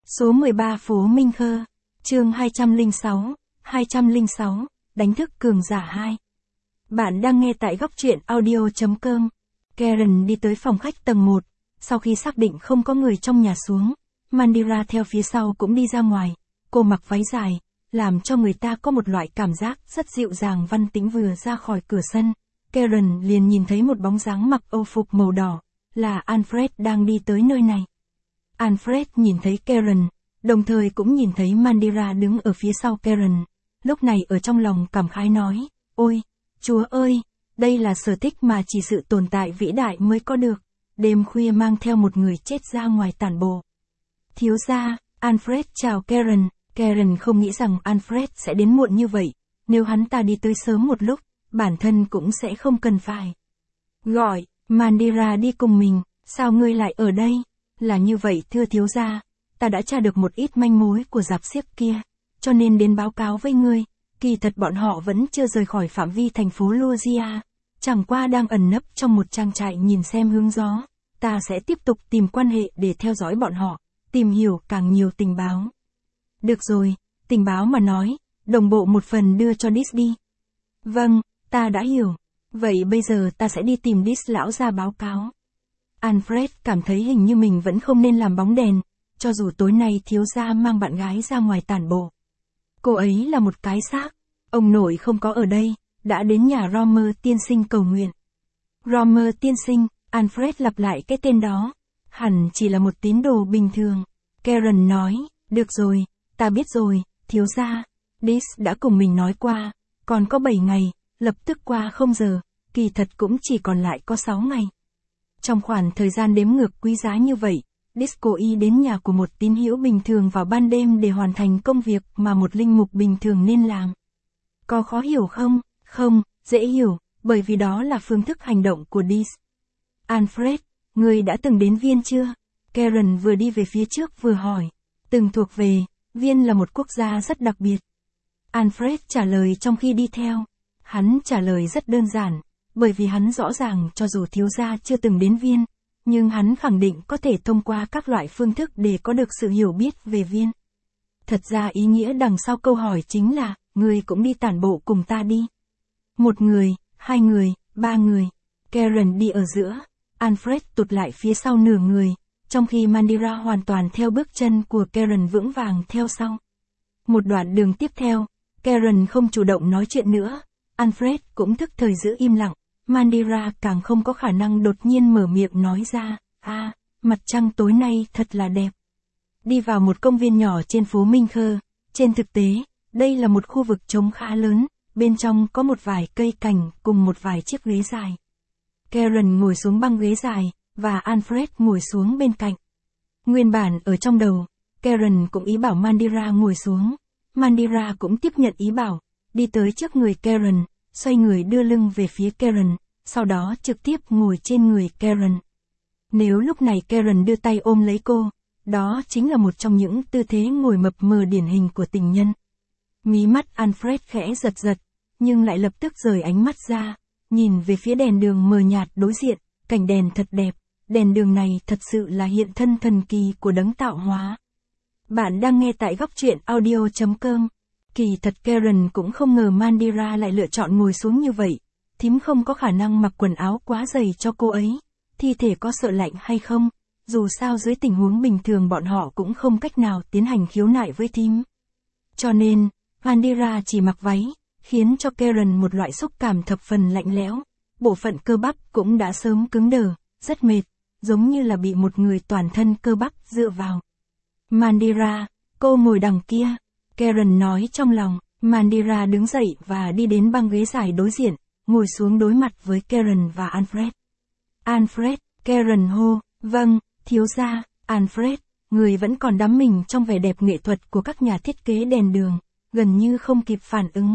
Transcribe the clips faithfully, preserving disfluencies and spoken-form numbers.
Số mười ba phố Minh Khơ, chương hai trăm lẻ sáu, hai trăm lẻ sáu, đánh thức cường giả hai. Bạn đang nghe tại góc truyện audio chấm com. Karen đi tới phòng khách tầng một, sau khi xác định không có người trong nhà xuống, Mandira theo phía sau cũng đi ra ngoài. Cô mặc váy dài, làm cho người ta có một loại cảm giác rất dịu dàng văn tĩnh. Vừa ra khỏi cửa sân, Karen liền nhìn thấy một bóng dáng mặc âu phục màu đỏ, là Alfred đang đi tới nơi này. Alfred nhìn thấy Karen, đồng thời cũng nhìn thấy Mandira đứng ở phía sau Karen. Lúc này ở trong lòng cảm khái nói, ôi, Chúa ơi, đây là sở thích mà chỉ sự tồn tại vĩ đại mới có được, đêm khuya mang theo một người chết ra ngoài tản bộ. Thiếu gia, Alfred chào Karen, Karen không nghĩ rằng Alfred sẽ đến muộn như vậy, nếu hắn ta đi tới sớm một lúc, bản thân cũng sẽ không cần phải gọi, Mandira đi cùng mình, sao ngươi lại ở đây? Là như vậy thưa thiếu gia, ta đã tra được một ít manh mối của rạp xiếc kia, cho nên đến báo cáo với ngươi, kỳ thật bọn họ vẫn chưa rời khỏi phạm vi thành phố Lucia, chẳng qua đang ẩn nấp trong một trang trại nhìn xem hướng gió, ta sẽ tiếp tục tìm quan hệ để theo dõi bọn họ, tìm hiểu càng nhiều tình báo. Được rồi, tình báo mà nói, đồng bộ một phần đưa cho Dis đi. Vâng, ta đã hiểu, vậy bây giờ ta sẽ đi tìm Dis lão ra báo cáo. Alfred cảm thấy hình như mình vẫn không nên làm bóng đèn, cho dù tối nay thiếu gia mang bạn gái ra ngoài tản bộ. Cô ấy là một cái xác, ông nội không có ở đây, đã đến nhà Romer tiên sinh cầu nguyện. Romer tiên sinh, Alfred lặp lại cái tên đó, hẳn chỉ là một tín đồ bình thường. Karen nói, được rồi, ta biết rồi, thiếu gia, Dis đã cùng mình nói qua, còn có bảy ngày, lập tức qua không giờ, kỳ thật cũng chỉ còn lại có sáu ngày. Trong khoảng thời gian đếm ngược quý giá như vậy, Dis cố ý đến nhà của một tín hữu bình thường vào ban đêm để hoàn thành công việc mà một linh mục bình thường nên làm. Có khó hiểu không? Không, dễ hiểu, bởi vì đó là phương thức hành động của Dis. Alfred, ngươi đã từng đến Viên chưa? Karen vừa đi về phía trước vừa hỏi. Từng thuộc về, Viên là một quốc gia rất đặc biệt. Alfred trả lời trong khi đi theo. Hắn trả lời rất đơn giản, bởi vì hắn rõ ràng cho dù thiếu gia chưa từng đến Viên, nhưng hắn khẳng định có thể thông qua các loại phương thức để có được sự hiểu biết về Viên. Thật ra ý nghĩa đằng sau câu hỏi chính là, ngươi cũng đi tản bộ cùng ta đi. Một người, hai người, ba người. Karen đi ở giữa, Alfred tụt lại phía sau nửa người, trong khi Mandira hoàn toàn theo bước chân của Karen vững vàng theo sau. Một đoạn đường tiếp theo, Karen không chủ động nói chuyện nữa, Alfred cũng thức thời giữ im lặng. Mandira càng không có khả năng đột nhiên mở miệng nói ra, a, à, mặt trăng tối nay thật là đẹp. Đi vào một công viên nhỏ trên phố Minh Khơ, trên thực tế, đây là một khu vực trống khá lớn, bên trong có một vài cây cảnh cùng một vài chiếc ghế dài. Karen ngồi xuống băng ghế dài, và Alfred ngồi xuống bên cạnh. Nguyên bản ở trong đầu, Karen cũng ý bảo Mandira ngồi xuống, Mandira cũng tiếp nhận ý bảo, đi tới trước người Karen, xoay người đưa lưng về phía Karen, sau đó trực tiếp ngồi trên người Karen. Nếu lúc này Karen đưa tay ôm lấy cô, đó chính là một trong những tư thế ngồi mập mờ điển hình của tình nhân. Mí mắt Alfred khẽ giật giật, nhưng lại lập tức rời ánh mắt ra, nhìn về phía đèn đường mờ nhạt đối diện, cảnh đèn thật đẹp, đèn đường này thật sự là hiện thân thần kỳ của đấng tạo hóa. Bạn đang nghe tại góc truyện audio chấm com. Kỳ thật Karen cũng không ngờ Mandira lại lựa chọn ngồi xuống như vậy, thím không có khả năng mặc quần áo quá dày cho cô ấy, thi thể có sợ lạnh hay không, dù sao dưới tình huống bình thường bọn họ cũng không cách nào tiến hành khiếu nại với thím. Cho nên, Mandira chỉ mặc váy, khiến cho Karen một loại xúc cảm thập phần lạnh lẽo, bộ phận cơ bắp cũng đã sớm cứng đờ, rất mệt, giống như là bị một người toàn thân cơ bắp dựa vào. Mandira, cô ngồi đằng kia. Karen nói trong lòng, Mandira đứng dậy và đi đến băng ghế dài đối diện, ngồi xuống đối mặt với Karen và Alfred. Alfred, Karen hô, vâng, thiếu gia, Alfred, người vẫn còn đắm mình trong vẻ đẹp nghệ thuật của các nhà thiết kế đèn đường, gần như không kịp phản ứng.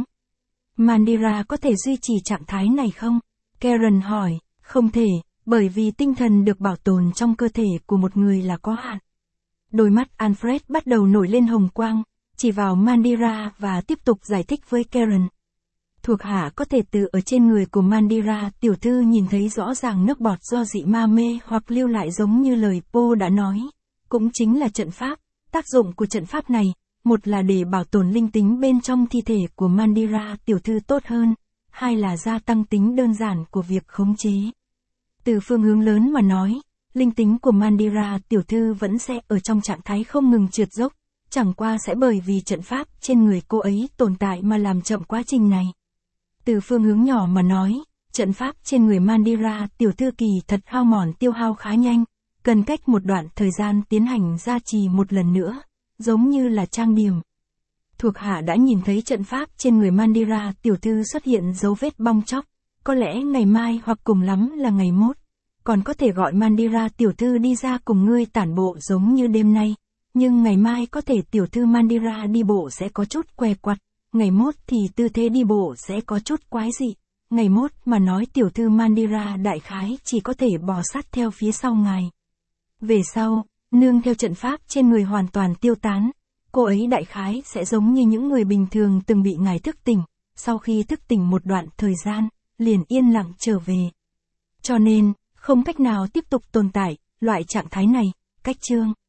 Mandira có thể duy trì trạng thái này không? Karen hỏi, không thể, bởi vì tinh thần được bảo tồn trong cơ thể của một người là có hạn. Đôi mắt Alfred bắt đầu nổi lên hồng quang, chỉ vào Mandira và tiếp tục giải thích với Karen. Thuộc hạ có thể từ ở trên người của Mandira tiểu thư nhìn thấy rõ ràng nước bọt do dị ma mê hoặc lưu lại giống như lời Po đã nói. Cũng chính là trận pháp, Tác dụng của trận pháp này, một là để bảo tồn linh tính bên trong thi thể của Mandira tiểu thư tốt hơn, hai là gia tăng tính đơn giản của việc khống chế. Từ phương hướng lớn mà nói, linh tính của Mandira tiểu thư vẫn sẽ ở trong trạng thái không ngừng trượt dốc, chẳng qua sẽ bởi vì trận pháp trên người cô ấy tồn tại mà làm chậm quá trình này. Từ phương hướng nhỏ mà nói, trận pháp trên người Mandira tiểu thư kỳ thật hao mòn tiêu hao khá nhanh, cần cách một đoạn thời gian tiến hành gia trì một lần nữa, giống như là trang điểm. Thuộc hạ đã nhìn thấy trận pháp trên người Mandira tiểu thư xuất hiện dấu vết bong tróc, có lẽ ngày mai hoặc cùng lắm là ngày mốt, còn có thể gọi Mandira tiểu thư đi ra cùng ngươi tản bộ giống như đêm nay, nhưng ngày mai có thể tiểu thư Mandira đi bộ sẽ có chút què quặt, ngày mốt thì tư thế đi bộ sẽ có chút quái dị, ngày mốt mà nói tiểu thư Mandira đại khái chỉ có thể bò sát theo phía sau ngài. Về sau, nương theo trận pháp trên người hoàn toàn tiêu tán, cô ấy đại khái sẽ giống như những người bình thường từng bị ngài thức tỉnh, sau khi thức tỉnh một đoạn thời gian, liền yên lặng trở về. Cho nên, không cách nào tiếp tục tồn tại, loại trạng thái này, cách chương.